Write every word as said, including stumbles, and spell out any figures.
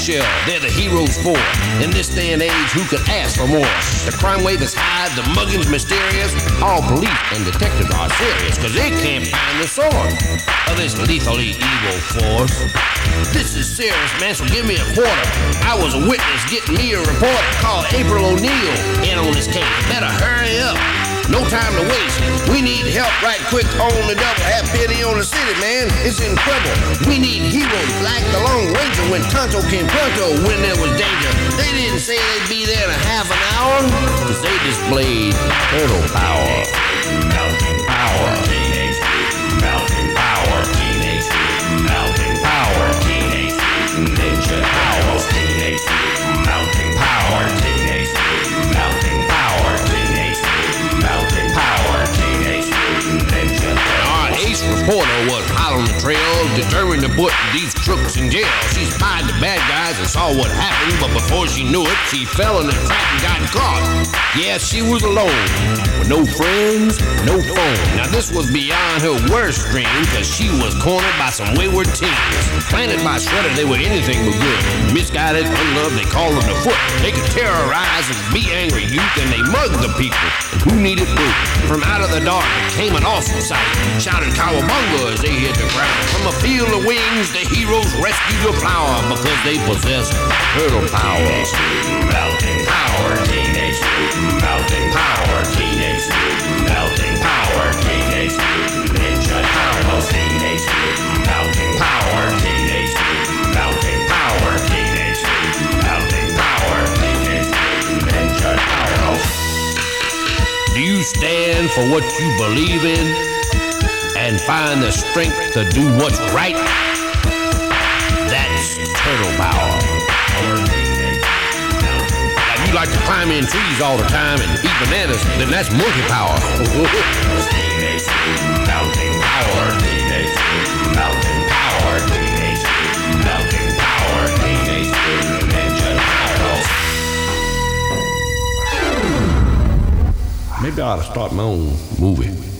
bombshell, they're the heroes for. In this day and age, who could ask for more? The crime wave is high, the mugging's mysterious. All police and detectives are serious, cause they can't find the source of this lethally evil force. This is serious, man, so give me a quarter. I was a witness getting me a report. Call April O'Neil in on this case. Better hurry up. No time to waste. We need help right quick on the double. Have pity on the city, man. It's in trouble. We need heroes like the Lone Ranger when Tonto came pronto when there was danger. They didn't say they'd be there in a half an hour, cause they displayed turtle power. Melting power. Teenage melting power. Teenage melting power. Teenage ninja power. Teenage melting power. Teenage melting power. Teenage melting power. Teenage ninja power. Our ace reporter was hot on the trail, determined to put these crooks in jail. She spied the bad guys and saw what happened, but before she knew it, she fell in the trap and got caught. Yeah, she was alone, with no friends, no phone. Now this was beyond her worst dream, cause she was cornered by some wayward teens. Planted by Shredder, they were anything but good. Misguided, unloved, they called them the Foot. They could terrorize and be angry youth, and they mugged the people who needed proof. From out of the dark came an awesome sight, shouted cowabunga as they hit the ground. From a field of wings, the heroes rescued your flower, because they possessed turtle power. Teenage melting power. Teenage melting power. Teenage melting power. Teenage ninja turtles. Teenage melting power. Teenage melting power. Teenage melting power. Teenage ninja turtles. Do you stand for what you believe in and find the strength to do what's right? That's turtle power. If you like to climb in trees all the time and eat bananas, then that's monkey power. Teenage melting power. Teenage melting power. Teenage melting power. Teenage ninja turtles. Maybe I ought to start my own movie.